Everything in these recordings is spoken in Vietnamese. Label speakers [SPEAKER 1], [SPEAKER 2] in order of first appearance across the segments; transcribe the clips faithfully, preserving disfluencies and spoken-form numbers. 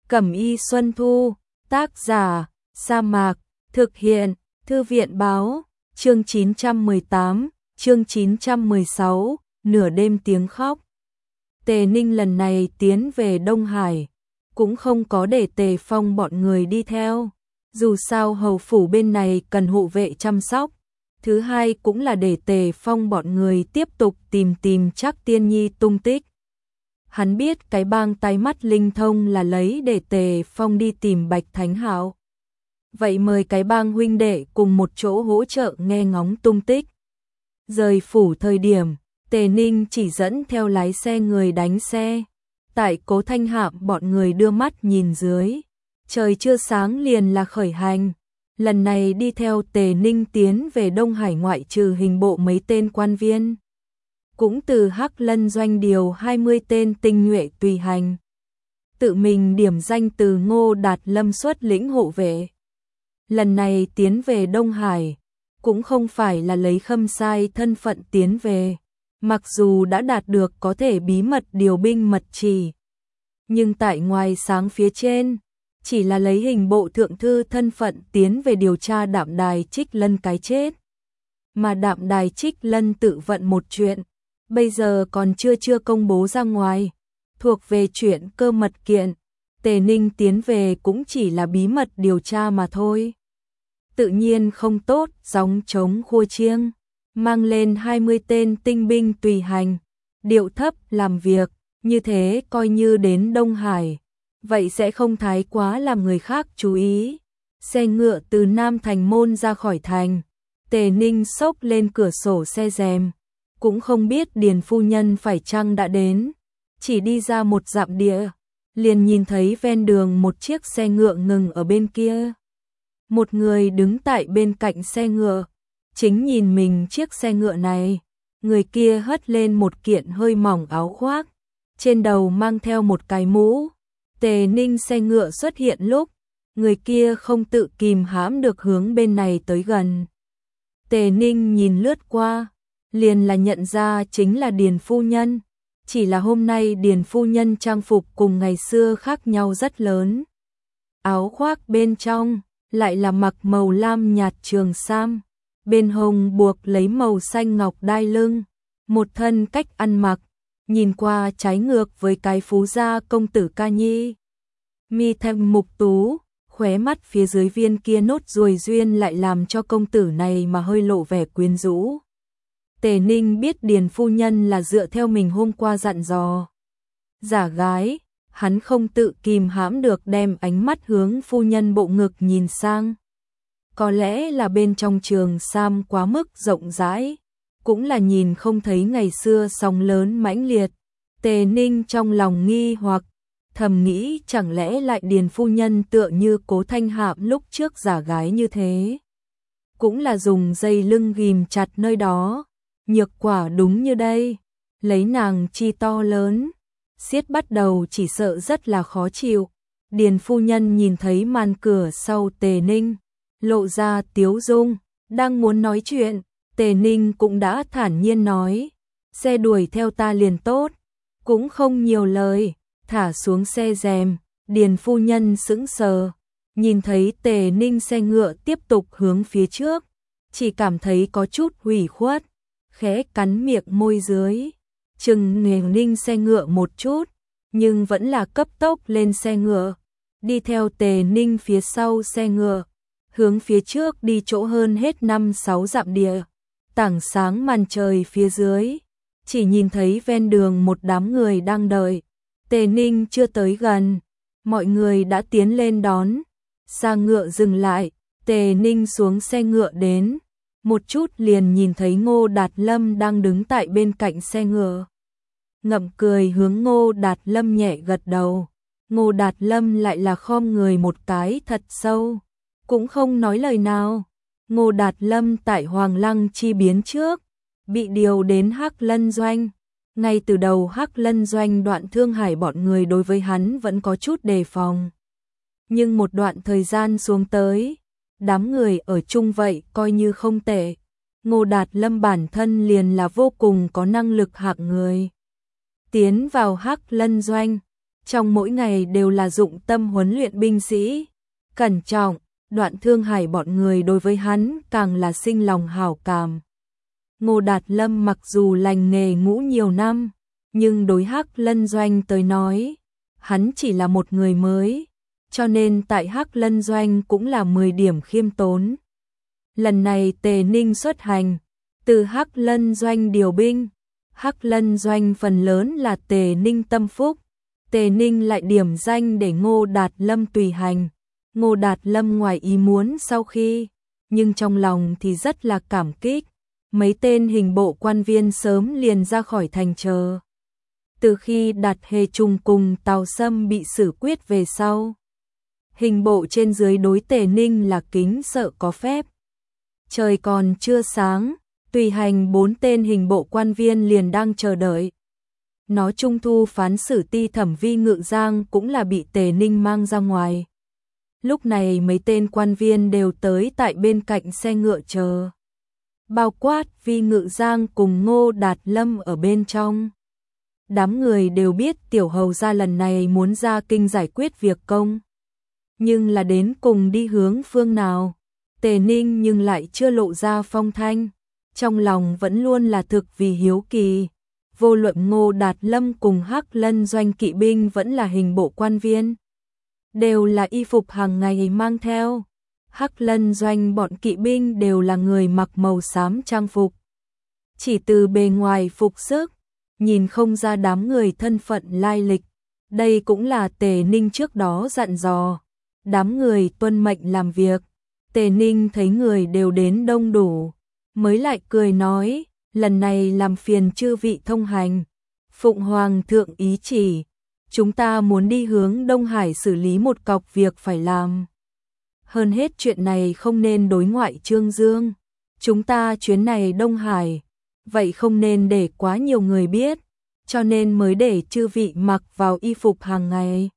[SPEAKER 1] Cẩm y Xuân Thu, tác giả, Sa Mạc, thực hiện, Thư viện báo, chương chín trăm mười tám, chương chín trăm mười sáu, nửa đêm tiếng khóc. Tề Ninh lần này tiến về Đông Hải, cũng không có để Tề Phong bọn người đi theo. Dù sao hầu phủ bên này cần hộ vệ chăm sóc. Thứ hai cũng là để Tề Phong bọn người tiếp tục tìm tìm Trác Tiên Nhi tung tích. Hắn biết cái bang tai mắt linh thông là lấy để Tề Phong đi tìm Bạch Thánh Hạo. Vậy mời cái bang huynh đệ cùng một chỗ hỗ trợ nghe ngóng tung tích. Rời phủ thời điểm, Tề Ninh chỉ dẫn theo lái xe người đánh xe. Tại Cố Thanh Hạm bọn người đưa mắt nhìn dưới. Trời chưa sáng liền là khởi hành. Lần này đi theo Tề Ninh tiến về Đông Hải ngoại trừ hình bộ mấy tên quan viên. Cũng từ Hắc Lân doanh điều hai mươi tên tinh nhuệ tùy hành. Tự mình điểm danh từ Ngô Đạt Lâm xuất lĩnh hộ vệ. Lần này tiến về Đông Hải, cũng không phải là lấy khâm sai thân phận tiến về. Mặc dù đã đạt được có thể bí mật điều binh mật chỉ. Nhưng tại ngoài sáng phía trên, chỉ là lấy hình bộ thượng thư thân phận tiến về điều tra Đạm Đài Trích Lân cái chết. Mà Đạm Đài Trích Lân tự vận một chuyện, bây giờ còn chưa chưa công bố ra ngoài, thuộc về chuyện cơ mật kiện. Tề Ninh tiến về cũng chỉ là bí mật điều tra mà thôi. Tự nhiên không tốt, gióng trống khua chiêng, mang lên hai mươi tên tinh binh tùy hành, điệu thấp làm việc, như thế coi như đến Đông Hải. Vậy sẽ không thái quá làm người khác chú ý. Xe ngựa từ Nam Thành Môn ra khỏi thành. Tề Ninh xốc lên cửa sổ xe rèm. Cũng không biết Điền phu nhân phải chăng đã đến. Chỉ đi ra một dặm địa, liền nhìn thấy ven đường một chiếc xe ngựa ngừng ở bên kia. Một người đứng tại bên cạnh xe ngựa, chính nhìn mình chiếc xe ngựa này. Người kia hất lên một kiện hơi mỏng áo khoác, trên đầu mang theo một cái mũ. Tề Ninh xe ngựa xuất hiện lúc, người kia không tự kìm hãm được hướng bên này tới gần. Tề Ninh nhìn lướt qua, liền là nhận ra chính là Điền phu nhân. Chỉ là hôm nay Điền phu nhân trang phục cùng ngày xưa khác nhau rất lớn. Áo khoác bên trong lại là mặc màu lam nhạt trường sam, bên hông buộc lấy màu xanh ngọc đai lưng, một thân cách ăn mặc nhìn qua trái ngược với cái phú gia công tử Ca Nhi. Mi thanh mục tú, khóe mắt phía dưới viên kia nốt ruồi duyên lại làm cho công tử này mà hơi lộ vẻ quyến rũ. Tề Ninh biết Điền phu nhân là dựa theo mình hôm qua dặn dò. Giả gái, hắn không tự kìm hãm được đem ánh mắt hướng phu nhân bộ ngực nhìn sang. Có lẽ là bên trong trường sam quá mức rộng rãi, cũng là nhìn không thấy ngày xưa sóng lớn mãnh liệt. Tề Ninh trong lòng nghi hoặc, thầm nghĩ chẳng lẽ lại Điền phu nhân tựa như Cố Thanh Hạm lúc trước giả gái như thế. Cũng là dùng dây lưng ghim chặt nơi đó, nhược quả đúng như đây, lấy nàng chi to lớn, siết bắt đầu chỉ sợ rất là khó chịu. Điền phu nhân nhìn thấy màn cửa sau Tề Ninh, lộ ra tiếu dung, đang muốn nói chuyện. Tề Ninh cũng đã thản nhiên nói, xe đuổi theo ta liền tốt, cũng không nhiều lời, thả xuống xe rèm. Điền phu nhân sững sờ, nhìn thấy Tề Ninh xe ngựa tiếp tục hướng phía trước, chỉ cảm thấy có chút hủy khuất, khẽ cắn miệng môi dưới, chừng Tề Ninh xe ngựa một chút, nhưng vẫn là cấp tốc lên xe ngựa, đi theo Tề Ninh phía sau xe ngựa, hướng phía trước đi chỗ hơn hết năm sáu dặm địa. Tảng sáng màn trời phía dưới, chỉ nhìn thấy ven đường một đám người đang đợi. Tề Ninh chưa tới gần, mọi người đã tiến lên đón. Xa ngựa dừng lại, Tề Ninh xuống xe ngựa đến, một chút liền nhìn thấy Ngô Đạt Lâm đang đứng tại bên cạnh xe ngựa. Ngậm cười hướng Ngô Đạt Lâm nhẹ gật đầu. Ngô Đạt Lâm lại là khom người một cái thật sâu, cũng không nói lời nào. Ngô Đạt Lâm tại Hoàng Lăng chi biến trước, bị điều đến Hắc Lân doanh. Ngay từ đầu Hắc Lân doanh Đoạn Thương Hải bọn người đối với hắn vẫn có chút đề phòng. Nhưng một đoạn thời gian xuống tới, đám người ở chung vậy coi như không tệ. Ngô Đạt Lâm bản thân liền là vô cùng có năng lực hạng người. Tiến vào Hắc Lân doanh, trong mỗi ngày đều là dụng tâm huấn luyện binh sĩ, cẩn trọng. Đoạn Thương Hải bọn người đối với hắn càng là sinh lòng hảo cảm. Ngô Đạt Lâm mặc dù lành nghề ngũ nhiều năm, nhưng đối Hắc Lân Doanh tới nói, hắn chỉ là một người mới, cho nên tại Hắc Lân Doanh cũng là mười điểm khiêm tốn. Lần này Tề Ninh xuất hành, từ Hắc Lân Doanh điều binh, Hắc Lân Doanh phần lớn là Tề Ninh tâm phúc, Tề Ninh lại điểm danh để Ngô Đạt Lâm tùy hành. Ngô Đạt Lâm ngoài ý muốn sau khi, nhưng trong lòng thì rất là cảm kích. Mấy tên hình bộ quan viên sớm liền ra khỏi thành chờ. Từ khi Đạt Hề Trùng cùng Tào Sâm bị xử quyết về sau, hình bộ trên dưới đối Tề Ninh là kính sợ có phép. Trời còn chưa sáng, tùy hành bốn tên hình bộ quan viên liền đang chờ đợi. Nó trung thu phán xử ti Thẩm Vi Ngự Giang cũng là bị Tề Ninh mang ra ngoài. Lúc này mấy tên quan viên đều tới tại bên cạnh xe ngựa chờ. Bao quát Vi Ngự Giang cùng Ngô Đạt Lâm ở bên trong. Đám người đều biết tiểu hầu gia lần này muốn ra kinh giải quyết việc công. Nhưng là đến cùng đi hướng phương nào, Tề Ninh nhưng lại chưa lộ ra phong thanh. Trong lòng vẫn luôn là thực vì hiếu kỳ. Vô luận Ngô Đạt Lâm cùng Hắc Lân Doanh kỵ binh vẫn là hình bộ quan viên, đều là y phục hàng ngày mang theo. Hắc Lân Doanh bọn kỵ binh đều là người mặc màu xám trang phục. Chỉ từ bề ngoài phục sức, nhìn không ra đám người thân phận lai lịch. Đây cũng là Tề Ninh trước đó dặn dò. Đám người tuân mệnh làm việc. Tề Ninh thấy người đều đến đông đủ, mới lại cười nói, lần này làm phiền chư vị thông hành. Phụng Hoàng thượng ý chỉ, chúng ta muốn đi hướng Đông Hải xử lý một cọc việc phải làm. Hơn hết chuyện này không nên đối ngoại trương dương. Chúng ta chuyến này Đông Hải, vậy không nên để quá nhiều người biết, cho nên mới để chư vị mặc vào y phục hàng ngày.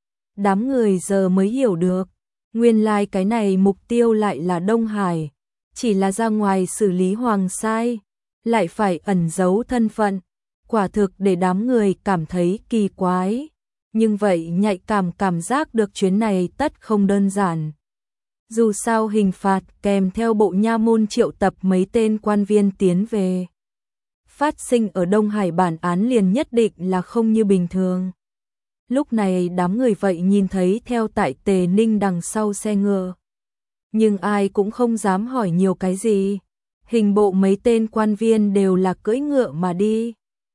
[SPEAKER 1] Đám người giờ mới hiểu được, nguyên lai cái này mục tiêu lại là Đông Hải, chỉ là ra ngoài xử lý hoàng sai, lại phải ẩn giấu thân phận, quả thực để đám người cảm thấy kỳ quái. Nhưng vậy nhạy cảm cảm giác được chuyến này tất không đơn giản. Dù sao hình phạt kèm theo bộ nha môn triệu tập mấy tên quan viên tiến về. Phát sinh ở Đông Hải bản án liền nhất định là không như bình thường. Lúc này đám người vậy nhìn thấy theo tại Tề Ninh đằng sau xe ngựa. Nhưng ai cũng không dám hỏi nhiều cái gì. Hình bộ mấy tên quan viên đều là cưỡi ngựa mà đi.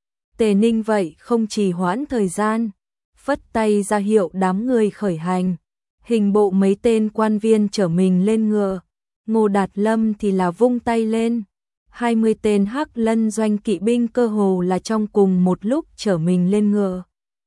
[SPEAKER 1] Tề Ninh vậy không trì hoãn thời gian, phất tay ra hiệu đám người khởi hành. Hình bộ mấy tên quan viên chở mình lên ngựa, Ngô Đạt Lâm thì là vung tay lên. hai mươi tên Hắc Lân Doanh kỵ binh cơ hồ là trong cùng một lúc chở mình lên ngựa.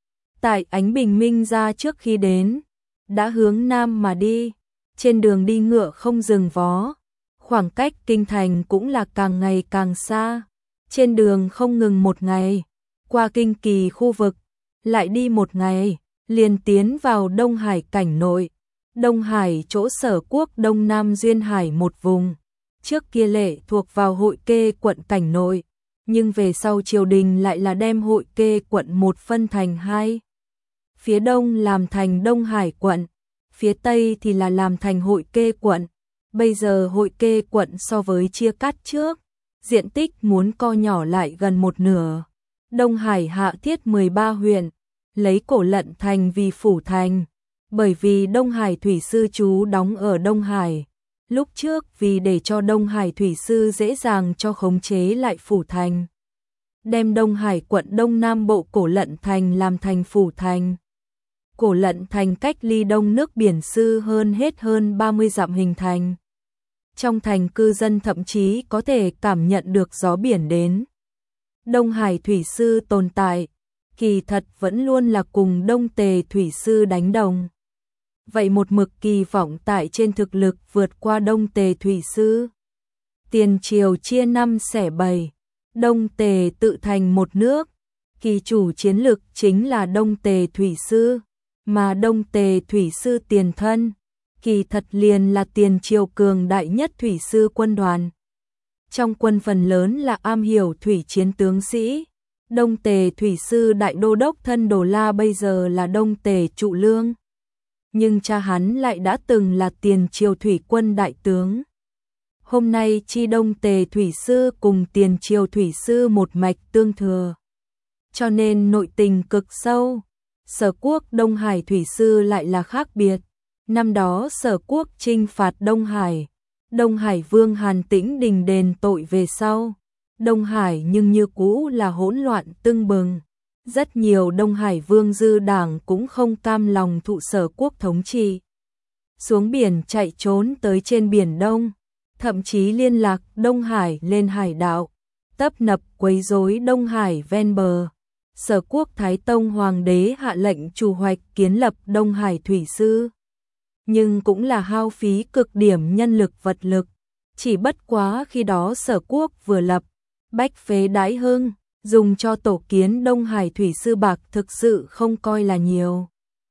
[SPEAKER 1] Tại ánh bình minh ra trước khi đến, đã hướng nam mà đi, trên đường đi ngựa không dừng vó. Khoảng cách kinh thành cũng là càng ngày càng xa, trên đường không ngừng một ngày, qua kinh kỳ khu vực, lại đi một ngày, liền tiến vào Đông Hải cảnh nội. Đông Hải chỗ Sở Quốc Đông Nam Duyên Hải một vùng, trước kia lệ thuộc vào Hội Kê quận cảnh nội, nhưng về sau triều đình lại là đem Hội Kê quận một phân thành hai. Phía đông làm thành Đông Hải quận, phía tây thì là làm thành Hội Kê quận. Bây giờ Hội Kê quận so với chia cắt trước, diện tích muốn co nhỏ lại gần một nửa. Đông Hải hạ thiết mười ba huyện, lấy Cổ Lận thành vì phủ thành, bởi vì Đông Hải thủy sư trú đóng ở Đông Hải. Lúc trước vì để cho Đông Hải thủy sư dễ dàng cho khống chế lại phủ thành, đem Đông Hải quận Đông Nam bộ Cổ Lận thành làm thành phủ thành. Cổ Lận thành cách ly đông nước biển sư hơn hết hơn ba mươi dặm hình thành. Trong thành cư dân thậm chí có thể cảm nhận được gió biển đến. Đông Hải thủy sư tồn tại, kỳ thật vẫn luôn là cùng Đông Tề thủy sư đánh đồng. Vậy một mực kỳ vọng tại trên thực lực vượt qua Đông Tề thủy sư. Tiền triều chia năm xẻ bảy, Đông Tề tự thành một nước, kỳ chủ chiến lực chính là Đông Tề thủy sư, mà Đông Tề thủy sư tiền thân, kỳ thật liền là tiền triều cường đại nhất thủy sư quân đoàn. Trong quân phần lớn là am hiểu thủy chiến tướng sĩ, Đông Tề thủy sư đại đô đốc thân Đồ La bây giờ là Đông Tề Trụ Lương. Nhưng cha hắn lại đã từng là tiền triều thủy quân đại tướng. Hôm nay chi Đông Tề thủy sư cùng tiền triều thủy sư một mạch tương thừa. Cho nên nội tình cực sâu. Sở Quốc Đông Hải thủy sư lại là khác biệt. Năm đó Sở Quốc chinh phạt Đông Hải. Đông Hải Vương Hàn Tĩnh đình đền tội về sau. Đông Hải nhưng như cũ là hỗn loạn tưng bừng. Rất nhiều Đông Hải Vương dư đảng cũng không cam lòng thụ Sở Quốc thống trị. Xuống biển chạy trốn tới trên Biển Đông. Thậm chí liên lạc Đông Hải lên hải đảo. Tấp nập quấy rối Đông Hải ven bờ. Sở Quốc Thái Tông Hoàng đế hạ lệnh chủ hoạch kiến lập Đông Hải thủy sư. Nhưng cũng là hao phí cực điểm nhân lực vật lực. Chỉ bất quá khi đó Sở Quốc vừa lập, bách phế đãi hưng, dùng cho tổ kiến Đông Hải thủy sư bạc thực sự không coi là nhiều.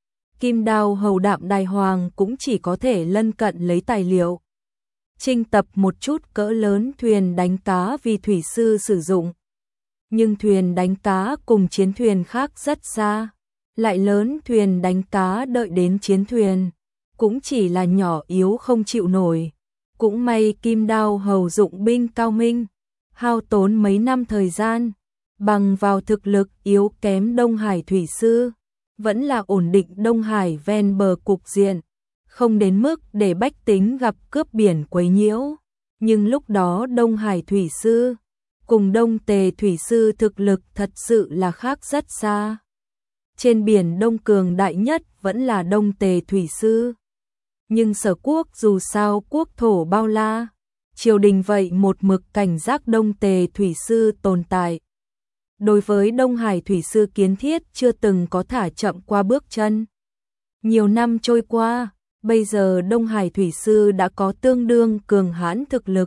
[SPEAKER 1] Kim Đao hầu đạm đài hoàng cũng chỉ có thể lân cận lấy tài liệu. Trinh tập một chút cỡ lớn thuyền đánh cá vì thủy sư sử dụng. Nhưng thuyền đánh cá cùng chiến thuyền khác rất xa. Lại lớn thuyền đánh cá đợi đến chiến thuyền. Cũng chỉ là nhỏ yếu không chịu nổi. Cũng may Kim Đao hầu dụng binh cao minh. Hao tốn mấy năm thời gian. Bằng vào thực lực yếu kém Đông Hải thủy sư. Vẫn là ổn định Đông Hải ven bờ cục diện. Không đến mức để bách tính gặp cướp biển quấy nhiễu. Nhưng lúc đó Đông Hải thủy sư cùng Đông Tề thủy sư thực lực thật sự là khác rất xa. Trên Biển Đông cường đại nhất vẫn là Đông Tề thủy sư. Nhưng Sở Quốc dù sao quốc thổ bao la, triều đình vậy một mực cảnh giác Đông Tề thủy sư tồn tại. Đối với Đông Hải thủy sư kiến thiết chưa từng có thả chậm qua bước chân. Nhiều năm trôi qua, bây giờ Đông Hải thủy sư đã có tương đương cường hãn thực lực.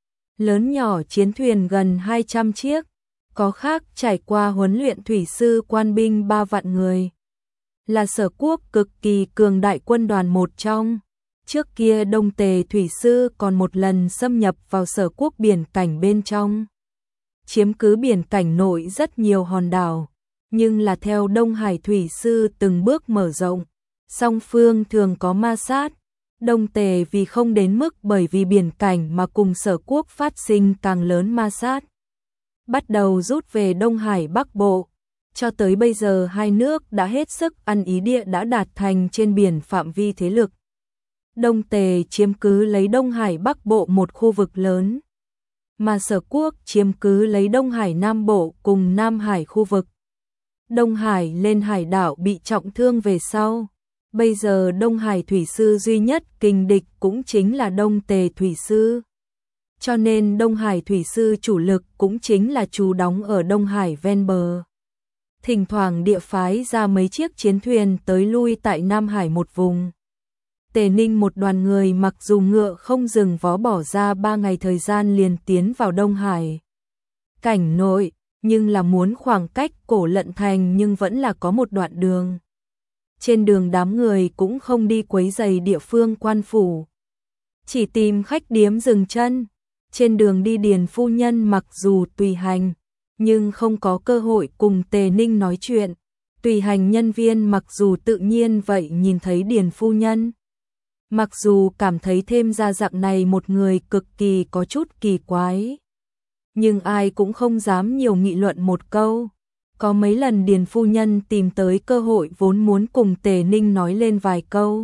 [SPEAKER 1] Lớn nhỏ chiến thuyền gần hai trăm chiếc, có khác trải qua huấn luyện thủy sư quan binh ba vạn người. Là Sở Quốc cực kỳ cường đại quân đoàn một trong. Trước kia Đông Tề thủy sư còn một lần xâm nhập vào Sở Quốc biển cảnh bên trong. Chiếm cứ biển cảnh nội rất nhiều hòn đảo, nhưng là theo Đông Hải thủy sư từng bước mở rộng, song phương thường có ma sát. Đông Tề vì không đến mức bởi vì biển cảnh mà cùng Sở Quốc phát sinh càng lớn ma sát. Bắt đầu rút về Đông Hải Bắc Bộ. Cho tới bây giờ hai nước đã hết sức ăn ý địa đã đạt thành trên biển phạm vi thế lực. Đông Tề chiếm cứ lấy Đông Hải Bắc Bộ một khu vực lớn. Mà Sở Quốc chiếm cứ lấy Đông Hải Nam Bộ cùng Nam Hải khu vực. Đông Hải lên hải đảo bị trọng thương về sau. Bây giờ Đông Hải thủy sư duy nhất kình địch cũng chính là Đông Tề thủy sư. Cho nên Đông Hải thủy sư chủ lực cũng chính là trú đóng ở Đông Hải ven bờ. Thỉnh thoảng địa phái ra mấy chiếc chiến thuyền tới lui tại Nam Hải một vùng. Tề Ninh một đoàn người mặc dù ngựa không dừng vó bỏ ra ba ngày thời gian liền tiến vào Đông Hải cảnh nội, nhưng là muốn khoảng cách Cổ Lận Thành nhưng vẫn là có một đoạn đường. Trên đường đám người cũng không đi quấy rầy địa phương quan phủ. Chỉ tìm khách điếm dừng chân. Trên đường đi Điền phu nhân mặc dù tùy hành, nhưng không có cơ hội cùng Tề Ninh nói chuyện. Tùy hành nhân viên mặc dù tự nhiên vậy nhìn thấy Điền phu nhân. Mặc dù cảm thấy thêm ra dạng này một người cực kỳ có chút kỳ quái. Nhưng ai cũng không dám nhiều nghị luận một câu. Có mấy lần Điền phu nhân tìm tới cơ hội vốn muốn cùng Tề Ninh nói lên vài câu.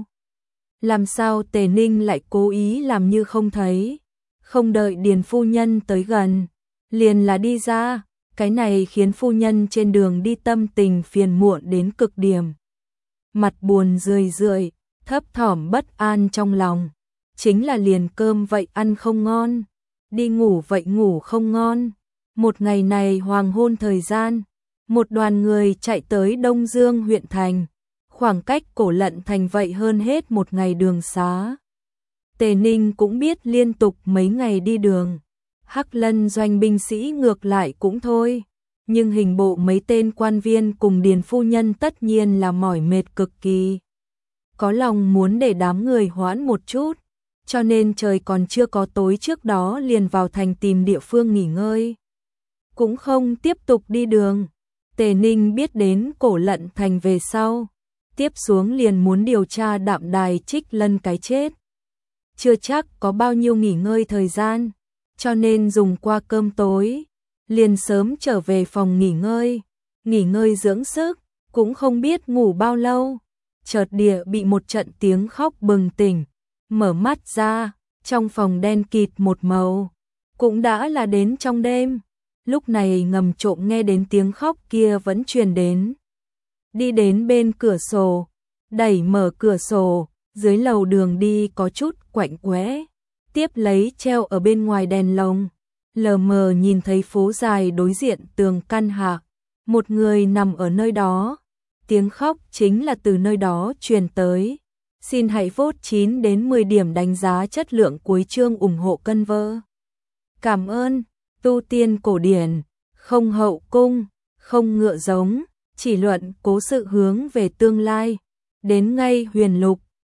[SPEAKER 1] Làm sao Tề Ninh lại cố ý làm như không thấy. Không đợi Điền phu nhân tới gần, liền là đi ra. Cái này khiến phu nhân trên đường đi tâm tình phiền muộn đến cực điểm. Mặt buồn rười rượi, thấp thỏm bất an trong lòng. Chính là liền cơm vậy ăn không ngon, đi ngủ vậy ngủ không ngon. Một ngày này hoàng hôn thời gian, một đoàn người chạy tới Đông Dương huyện thành. Khoảng cách Cổ Lận Thành vậy hơn hết một ngày đường xá. Tề Ninh cũng biết liên tục mấy ngày đi đường. Hắc Lân doanh binh sĩ ngược lại cũng thôi. Nhưng hình bộ mấy tên quan viên cùng Điền phu nhân tất nhiên là mỏi mệt cực kỳ. Có lòng muốn để đám người hoãn một chút. Cho nên trời còn chưa có tối trước đó liền vào thành tìm địa phương nghỉ ngơi. cũng không tiếp tục đi đường. Tề Ninh biết đến Cổ Lận Thành về sau, tiếp xuống liền muốn điều tra Đạm Đài Trích Lân cái chết. Chưa chắc có bao nhiêu nghỉ ngơi thời gian, cho nên dùng qua cơm tối, liền sớm trở về phòng nghỉ ngơi, nghỉ ngơi dưỡng sức, cũng không biết ngủ bao lâu, chợt địa bị một trận tiếng khóc bừng tỉnh, mở mắt ra, trong phòng đen kịt một màu, cũng đã là đến trong đêm, lúc này ngầm trộm nghe đến tiếng khóc kia vẫn truyền đến. Đi đến bên cửa sổ, đẩy mở cửa sổ, dưới lầu đường đi có chút quạnh quẽ, tiếp lấy treo ở bên ngoài đèn lồng, lờ mờ nhìn thấy phố dài đối diện tường căn hạ, một người nằm ở nơi đó, tiếng khóc chính là từ nơi đó truyền tới. Xin hãy vote chín đến mười điểm đánh giá chất lượng cuối chương ủng hộ cân vơ. Cảm ơn, tu tiên cổ điển, không hậu cung, không ngựa giống, chỉ luận cố sự hướng về tương lai, đến ngay huyền lục,